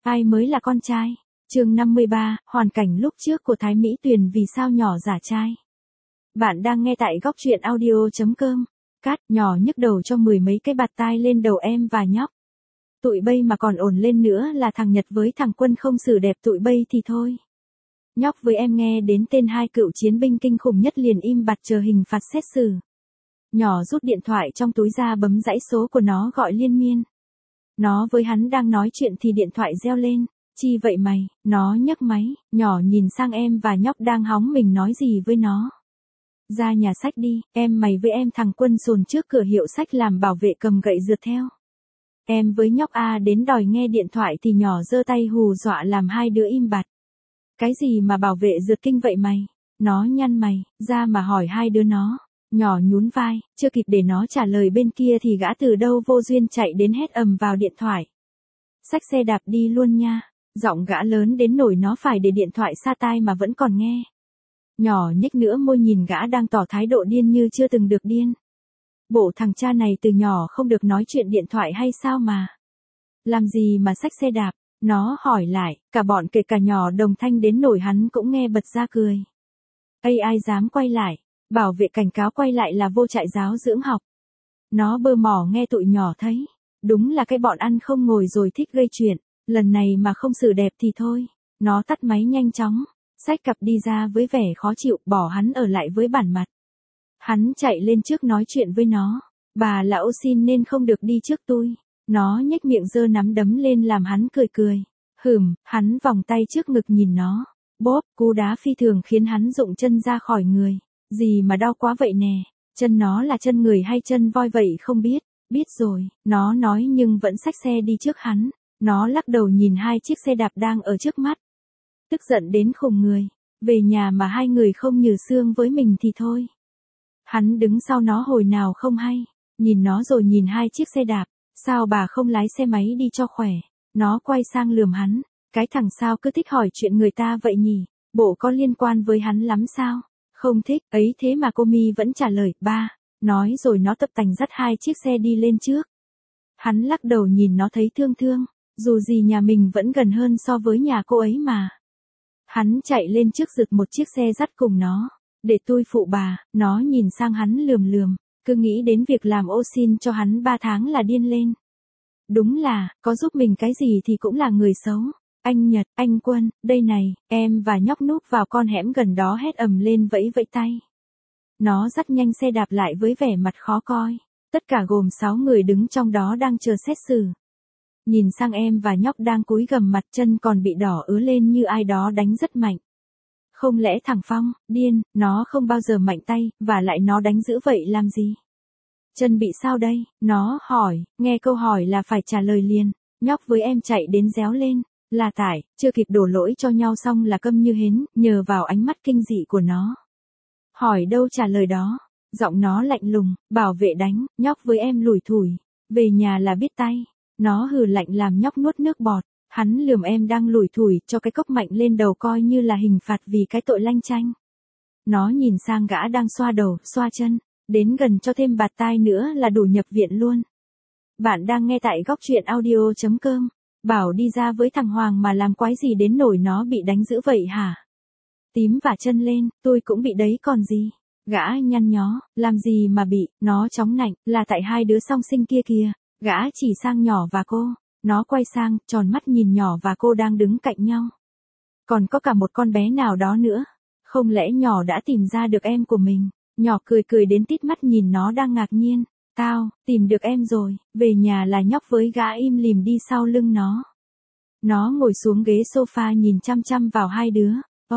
Ai mới là con trai? Chương 53, hoàn cảnh lúc trước của Thái Mỹ Tuyền vì sao nhỏ giả trai. Bạn đang nghe tại góc truyện audio.com. Cát nhỏ nhức đầu cho mười mấy cái bạt tai lên đầu em và nhóc. Tụi bay mà còn ổn lên nữa là thằng Nhật với thằng Quân không xử đẹp tụi bay thì thôi. Nhóc với em nghe đến tên hai cựu chiến binh kinh khủng nhất liền im bặt chờ hình phạt xét xử. Nhỏ rút điện thoại trong túi ra bấm dãy số của nó gọi liên miên. Nó với hắn đang nói chuyện thì điện thoại reo lên. Chi vậy mày? Nó nhấc máy, nhỏ nhìn sang em và nhóc đang hóng mình nói gì với nó. Ra nhà sách đi, em mày với em thằng Quân sồn trước cửa hiệu sách làm bảo vệ cầm gậy rượt theo. Em với nhóc A đến đòi nghe điện thoại thì nhỏ giơ tay hù dọa làm hai đứa im bặt. Cái gì mà bảo vệ rượt kinh vậy mày? Nó nhăn mày, ra mà hỏi hai đứa nó. Nhỏ nhún vai, chưa kịp để nó trả lời bên kia thì gã từ đâu vô duyên chạy đến hét ầm vào điện thoại. Xách xe đạp đi luôn nha. Giọng gã lớn đến nỗi nó phải để điện thoại xa tai mà vẫn còn nghe. Nhỏ nhếch nữa môi nhìn gã đang tỏ thái độ điên như chưa từng được điên. Bộ thằng cha này từ nhỏ không được nói chuyện điện thoại hay sao mà? Làm gì mà xách xe đạp? Nó hỏi lại, cả bọn kể cả nhỏ đồng thanh đến nỗi hắn cũng nghe bật ra cười. Ai dám quay lại? Bảo vệ cảnh cáo quay lại là vô trại giáo dưỡng học. Nó bơ mỏ nghe tụi nhỏ thấy. Đúng là cái bọn ăn không ngồi rồi thích gây chuyện. Lần này mà không xử đẹp thì thôi. Nó tắt máy nhanh chóng. Xách cặp đi ra với vẻ khó chịu bỏ hắn ở lại với bản mặt. Hắn chạy lên trước nói chuyện với nó. Bà là ô xin nên không được đi trước tôi. Nó nhếch miệng giơ nắm đấm lên làm hắn cười cười. Hắn vòng tay trước ngực nhìn nó. Bốp, cú đá phi thường khiến hắn rụng chân ra khỏi người. Gì mà đau quá vậy nè. Chân nó là chân người hay chân voi vậy không biết. Biết rồi, nó nói nhưng vẫn xách xe đi trước hắn. Nó lắc đầu nhìn hai chiếc xe đạp đang ở trước mắt. Tức giận đến khùng người. Về nhà mà hai người không nhừ xương với mình thì thôi. Hắn đứng sau nó hồi nào không hay. Nhìn nó rồi nhìn hai chiếc xe đạp. Sao bà không lái xe máy đi cho khỏe. Nó quay sang lườm hắn. Cái thằng sao cứ thích hỏi chuyện người ta vậy nhỉ. Bộ có liên quan với hắn lắm sao? Không thích, ấy thế mà cô Mi vẫn trả lời, ba. Nói rồi nó tập tành dắt hai chiếc xe đi lên trước. Hắn lắc đầu nhìn nó thấy thương thương. Dù gì nhà mình vẫn gần hơn so với nhà cô ấy mà. Hắn chạy lên trước giật một chiếc xe dắt cùng nó. Để tôi phụ bà, nó nhìn sang hắn lườm lườm. Cứ nghĩ đến việc làm ô xin cho hắn 3 tháng là điên lên. Đúng là, có giúp mình cái gì thì cũng là người xấu. Anh Nhật, anh Quân, đây này, em và nhóc núp vào con hẻm gần đó hét ầm lên vẫy vẫy tay. Nó dắt nhanh xe đạp lại với vẻ mặt khó coi. Tất cả gồm 6 người đứng trong đó đang chờ xét xử. Nhìn sang em và nhóc đang cúi gằm mặt chân còn bị đỏ ứa lên như ai đó đánh rất mạnh. Không lẽ thằng Phong, điên, nó không bao giờ mạnh tay, và lại nó đánh dữ vậy làm gì? Chân bị sao đây? Nó hỏi, nghe câu hỏi là phải trả lời liền. Nhóc với em chạy đến réo lên. Là tại, chưa kịp đổ lỗi cho nhau xong là câm như hến, nhờ vào ánh mắt kinh dị của nó. Hỏi đâu trả lời đó. Giọng nó lạnh lùng, bảo vệ đánh, nhóc với em lủi thủi. Về nhà là biết tay. Nó hừ lạnh làm nhóc nuốt nước bọt. Hắn lườm em đang lủi thủi cho cái cốc mạnh lên đầu coi như là hình phạt vì cái tội lanh chanh. Nó nhìn sang gã đang xoa đầu, xoa chân. Đến gần cho thêm bạt tai nữa là đủ nhập viện luôn. Bạn đang nghe tại góc truyện audio.com. Bảo đi ra với thằng Hoàng mà làm quái gì đến nỗi nó bị đánh dữ vậy hả? Tím vả chân lên, tôi cũng bị đấy còn gì. Gã nhăn nhó, làm gì mà bị, nó chóng nạnh, là tại hai đứa song sinh kia kìa. Gã chỉ sang nhỏ và cô. Nó quay sang, tròn mắt nhìn nhỏ và cô đang đứng cạnh nhau. Còn có cả một con bé nào đó nữa. Không lẽ nhỏ đã tìm ra được em của mình? Nhỏ cười cười đến tít mắt nhìn nó đang ngạc nhiên. Tao, tìm được em rồi. Về nhà là nhóc với gã im lìm đi sau lưng nó. Nó ngồi xuống ghế sofa nhìn chăm chăm vào hai đứa.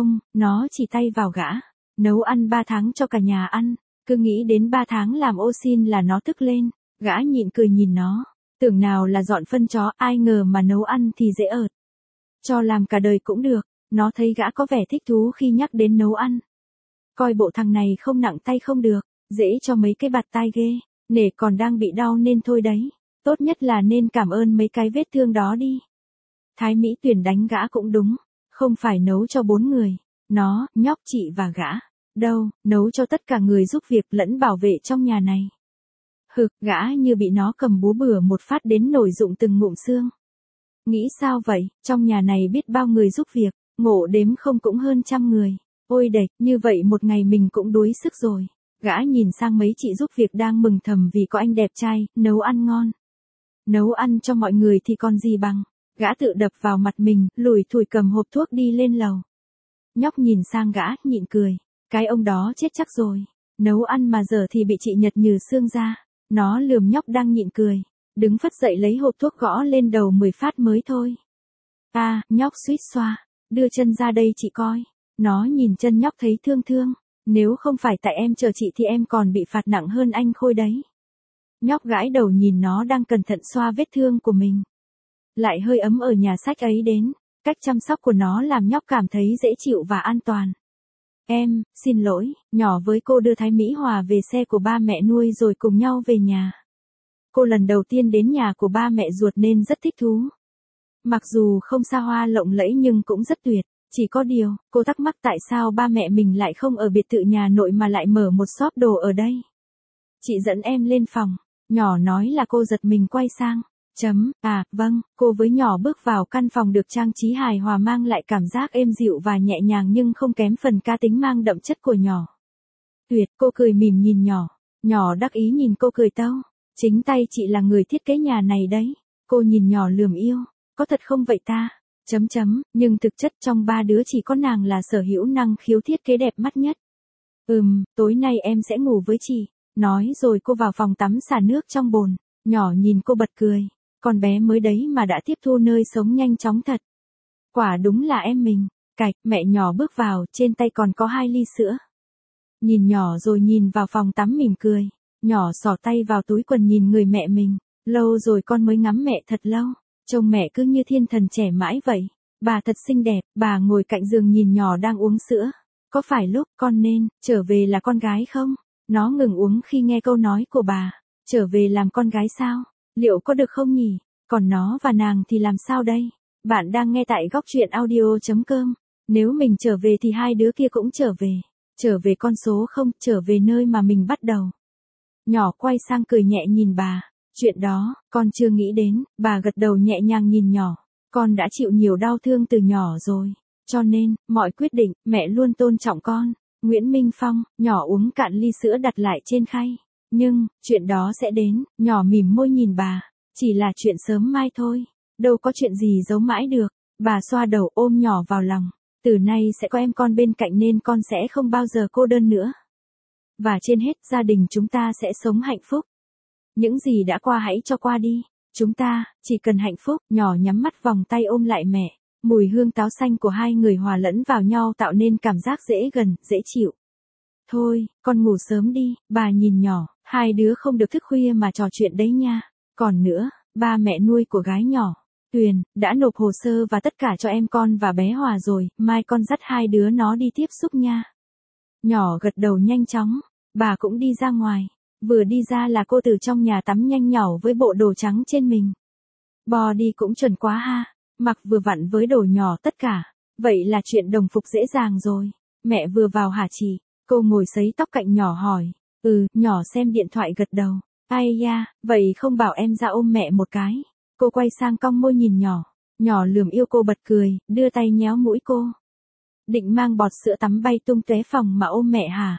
Nó chỉ tay vào gã. Nấu ăn 3 tháng cho cả nhà ăn. Cứ nghĩ đến 3 tháng làm ô xin là nó tức lên. Gã nhịn cười nhìn nó. Tưởng nào là dọn phân chó, ai ngờ mà nấu ăn thì dễ ợt. Cho làm cả đời cũng được. Nó thấy gã có vẻ thích thú khi nhắc đến nấu ăn. Coi bộ thằng này không nặng tay không được. Dễ cho mấy cái bạt tai ghê. Nể còn đang bị đau nên thôi đấy. Tốt nhất là nên cảm ơn mấy cái vết thương đó đi. Thái Mỹ Tuyền đánh gã cũng đúng. Không phải nấu cho 4 người. Nó, nhóc chị và gã. Đâu, nấu cho tất cả người giúp việc lẫn bảo vệ trong nhà này. Gã như bị nó cầm búa bừa một phát đến nổi rụng từng ngụm xương. Nghĩ sao vậy, trong nhà này biết bao người giúp việc, ngộ đếm không cũng hơn 100 người. Ôi đệch, như vậy một ngày mình cũng đuối sức rồi. Gã nhìn sang mấy chị giúp việc đang mừng thầm vì có anh đẹp trai, nấu ăn ngon. Nấu ăn cho mọi người thì còn gì bằng. Gã tự đập vào mặt mình, lủi thủi cầm hộp thuốc đi lên lầu. Nhóc nhìn sang gã, nhịn cười. Cái ông đó chết chắc rồi. Nấu ăn mà giờ thì bị chị Nhật Nhừ xương ra. Nó lườm nhóc đang nhịn cười. Đứng phất dậy lấy hộp thuốc gõ lên đầu 10 phát mới thôi. Nhóc suýt xoa. Đưa chân ra đây chị coi. Nó nhìn chân nhóc thấy thương thương. Nếu không phải tại em chờ chị thì em còn bị phạt nặng hơn anh Khôi đấy. Nhóc gãi đầu nhìn nó đang cẩn thận xoa vết thương của mình. Lại hơi ấm ở nhà sách ấy đến. Cách chăm sóc của nó làm nhóc cảm thấy dễ chịu và an toàn. Em, xin lỗi, nhỏ với cô đưa Thái Mỹ Hòa về xe của ba mẹ nuôi rồi cùng nhau về nhà. Cô lần đầu tiên đến nhà của ba mẹ ruột nên rất thích thú. Mặc dù không xa hoa lộng lẫy nhưng cũng rất tuyệt. Chỉ có điều, cô thắc mắc tại sao ba mẹ mình lại không ở biệt thự nhà nội mà lại mở một shop đồ ở đây. Chị dẫn em lên phòng. Nhỏ nói là cô giật mình quay sang. Vâng, cô với nhỏ bước vào căn phòng được trang trí hài hòa mang lại cảm giác êm dịu và nhẹ nhàng nhưng không kém phần cá tính mang đậm chất của nhỏ. Tuyệt, cô cười mỉm nhìn nhỏ. Nhỏ đắc ý nhìn cô cười tâu. Chính tay chị là người thiết kế nhà này đấy. Cô nhìn nhỏ lườm yêu. Có thật không vậy ta? Nhưng thực chất trong ba đứa chỉ có nàng là sở hữu năng khiếu thiết kế đẹp mắt nhất. Tối nay em sẽ ngủ với chị. Nói rồi cô vào phòng tắm xả nước trong bồn. Nhỏ nhìn cô bật cười. Con bé mới đấy mà đã tiếp thu nơi sống nhanh chóng thật. Quả đúng là em mình. Cạch, mẹ nhỏ bước vào, trên tay còn có 2 ly sữa. Nhìn nhỏ rồi nhìn vào phòng tắm mỉm cười. Nhỏ xỏ tay vào túi quần nhìn người mẹ mình. Lâu rồi con mới ngắm mẹ thật lâu. Trông mẹ cứ như thiên thần trẻ mãi vậy. Bà thật xinh đẹp, bà ngồi cạnh giường nhìn nhỏ đang uống sữa. Có phải lúc con nên trở về là con gái không? Nó ngừng uống khi nghe câu nói của bà. Trở về làm con gái sao? Liệu có được không nhỉ? Còn nó và nàng thì làm sao đây? Bạn đang nghe tại góc truyện audio.com. Nếu mình trở về thì hai đứa kia cũng trở về. Trở về con số không, trở về nơi mà mình bắt đầu. Nhỏ quay sang cười nhẹ nhìn bà. Chuyện đó, con chưa nghĩ đến, bà gật đầu nhẹ nhàng nhìn nhỏ. Con đã chịu nhiều đau thương từ nhỏ rồi. Cho nên, mọi quyết định, mẹ luôn tôn trọng con. Nguyễn Minh Phong, nhỏ uống cạn ly sữa đặt lại trên khay. Nhưng, chuyện đó sẽ đến, nhỏ mỉm môi nhìn bà. Chỉ là chuyện sớm mai thôi. Đâu có chuyện gì giấu mãi được. Bà xoa đầu ôm nhỏ vào lòng. Từ nay sẽ có em con bên cạnh nên con sẽ không bao giờ cô đơn nữa. Và trên hết, gia đình chúng ta sẽ sống hạnh phúc. Những gì đã qua hãy cho qua đi. Chúng ta, chỉ cần hạnh phúc. Nhỏ nhắm mắt vòng tay ôm lại mẹ. Mùi hương táo xanh của hai người hòa lẫn vào nhau tạo nên cảm giác dễ gần, dễ chịu. Thôi, con ngủ sớm đi, bà nhìn nhỏ, hai đứa không được thức khuya mà trò chuyện đấy nha. Còn nữa, ba mẹ nuôi của gái nhỏ, Tuyền, đã nộp hồ sơ và tất cả cho em con và bé Hòa rồi, mai con dắt hai đứa nó đi tiếp xúc nha. Nhỏ gật đầu nhanh chóng, bà cũng đi ra ngoài. Vừa đi ra là cô từ trong nhà tắm nhanh nhảu với bộ đồ trắng trên mình. Body cũng chuẩn quá ha, mặc vừa vặn với đồ nhỏ tất cả. Vậy là chuyện đồng phục dễ dàng rồi. Mẹ vừa vào hả chị? Cô ngồi sấy tóc cạnh nhỏ hỏi. Nhỏ xem điện thoại gật đầu. Ai da, vậy không bảo em ra ôm mẹ một cái. Cô quay sang cong môi nhìn nhỏ. Nhỏ lườm yêu cô bật cười, đưa tay nhéo mũi cô. Định mang bọt sữa tắm bay tung tóe phòng mà ôm mẹ hả?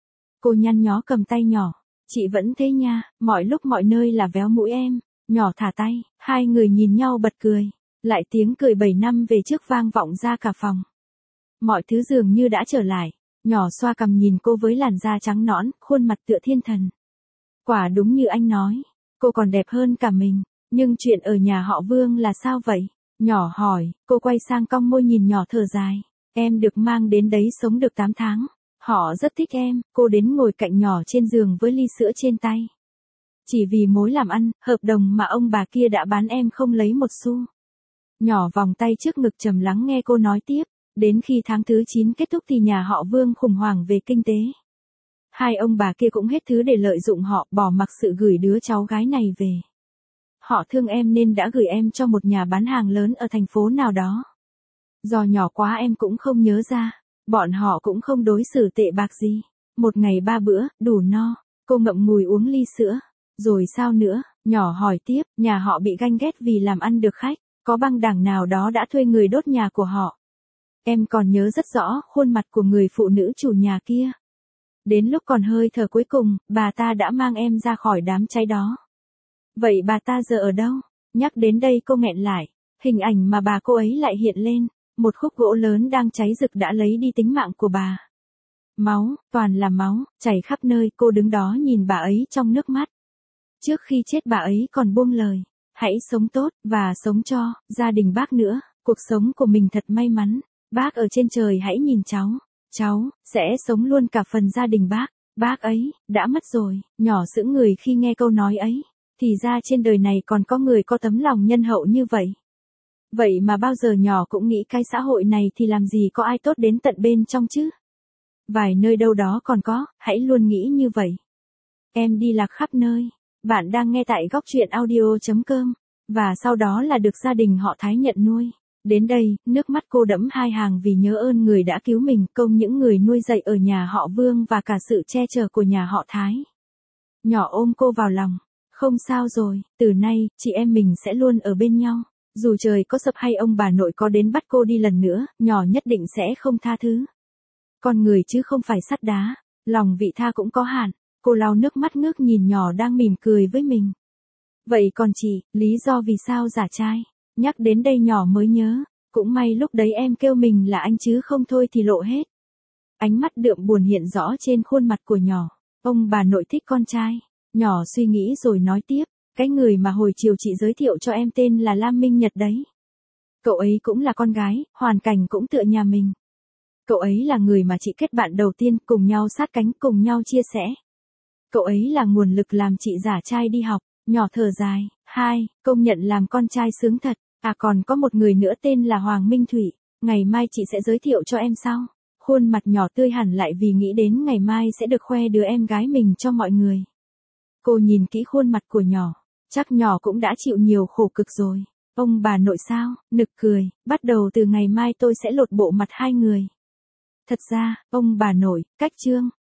Cô nhăn nhó cầm tay nhỏ. Chị vẫn thế nha, mọi lúc mọi nơi là véo mũi em. Nhỏ thả tay, hai người nhìn nhau bật cười. Lại tiếng cười 7 năm về trước vang vọng ra cả phòng. Mọi thứ dường như đã trở lại. Nhỏ xoa cằm nhìn cô với làn da trắng nõn, khuôn mặt tựa thiên thần. Quả đúng như anh nói, cô còn đẹp hơn cả mình. Nhưng chuyện ở nhà họ Vương là sao vậy? Nhỏ hỏi, cô quay sang cong môi nhìn nhỏ thở dài. Em được mang đến đấy sống được 8 tháng. Họ rất thích em, cô đến ngồi cạnh nhỏ trên giường với ly sữa trên tay. Chỉ vì mối làm ăn, hợp đồng mà ông bà kia đã bán em không lấy một xu. Nhỏ vòng tay trước ngực trầm lắng nghe cô nói tiếp. Đến khi tháng thứ 9 kết thúc thì nhà họ Vương khủng hoảng về kinh tế. Hai ông bà kia cũng hết thứ để lợi dụng họ, bỏ mặc sự gửi đứa cháu gái này về. Họ thương em nên đã gửi em cho một nhà bán hàng lớn ở thành phố nào đó. Do nhỏ quá em cũng không nhớ ra. Bọn họ cũng không đối xử tệ bạc gì. Một ngày 3 bữa, đủ no. Cô ngậm ngùi uống ly sữa. Rồi sao nữa? Nhỏ hỏi tiếp, nhà họ bị ganh ghét vì làm ăn được khách. Có băng đảng nào đó đã thuê người đốt nhà của họ. Em còn nhớ rất rõ khuôn mặt của người phụ nữ chủ nhà kia. Đến lúc còn hơi thở cuối cùng, bà ta đã mang em ra khỏi đám cháy đó. Vậy bà ta giờ ở đâu? Nhắc đến đây cô nghẹn lại. Hình ảnh mà bà cô ấy lại hiện lên. Một khúc gỗ lớn đang cháy rực đã lấy đi tính mạng của bà. Máu, toàn là máu, chảy khắp nơi. Cô đứng đó nhìn bà ấy trong nước mắt. Trước khi chết bà ấy còn buông lời. Hãy sống tốt, và sống cho gia đình bác nữa. Cuộc sống của mình thật may mắn. Bác ở trên trời hãy nhìn cháu. Cháu, sẽ sống luôn cả phần gia đình bác. Bác ấy, đã mất rồi. Nhỏ sững người khi nghe câu nói ấy. Thì ra trên đời này còn có người có tấm lòng nhân hậu như vậy. Vậy mà bao giờ nhỏ cũng nghĩ cái xã hội này thì làm gì có ai tốt đến tận bên trong chứ. Vài nơi đâu đó còn có, hãy luôn nghĩ như vậy. Em đi lạc khắp nơi. Bạn đang nghe tại góc truyện audio.com. Và sau đó là được gia đình họ Thái nhận nuôi. Đến đây, nước mắt cô đẫm hai hàng vì nhớ ơn người đã cứu mình, công những người nuôi dạy ở nhà họ Vương và cả sự che chở của nhà họ Thái. Nhỏ ôm cô vào lòng. Không sao rồi, từ nay, chị em mình sẽ luôn ở bên nhau. Dù trời có sập hay ông bà nội có đến bắt cô đi lần nữa, nhỏ nhất định sẽ không tha thứ. Con người chứ không phải sắt đá, lòng vị tha cũng có hạn. Cô lau nước mắt ngước nhìn nhỏ đang mỉm cười với mình. Vậy còn chị, lý do vì sao giả trai? Nhắc đến đây nhỏ mới nhớ, cũng may lúc đấy em kêu mình là anh chứ không thôi thì lộ hết. Ánh mắt đượm buồn hiện rõ trên khuôn mặt của nhỏ. Ông bà nội thích con trai. Nhỏ suy nghĩ rồi nói tiếp, cái người mà hồi chiều chị giới thiệu cho em tên là Lam Minh Nhật đấy. Cậu ấy cũng là con gái, hoàn cảnh cũng tựa nhà mình. Cậu ấy là người mà chị kết bạn đầu tiên, cùng nhau sát cánh, cùng nhau chia sẻ. Cậu ấy là nguồn lực làm chị giả trai đi học. Nhỏ thở dài. Công nhận làm con trai sướng thật. À còn có một người nữa tên là Hoàng Minh Thủy. Ngày mai chị sẽ giới thiệu cho em sau. Khuôn mặt nhỏ tươi hẳn lại vì nghĩ đến ngày mai sẽ được khoe đứa em gái mình cho mọi người. Cô nhìn kỹ khuôn mặt của nhỏ. Chắc nhỏ cũng đã chịu nhiều khổ cực rồi. Ông bà nội sao? Nực cười. Bắt đầu từ ngày mai tôi sẽ lột bộ mặt hai người. Thật ra, ông bà nội, cách chương.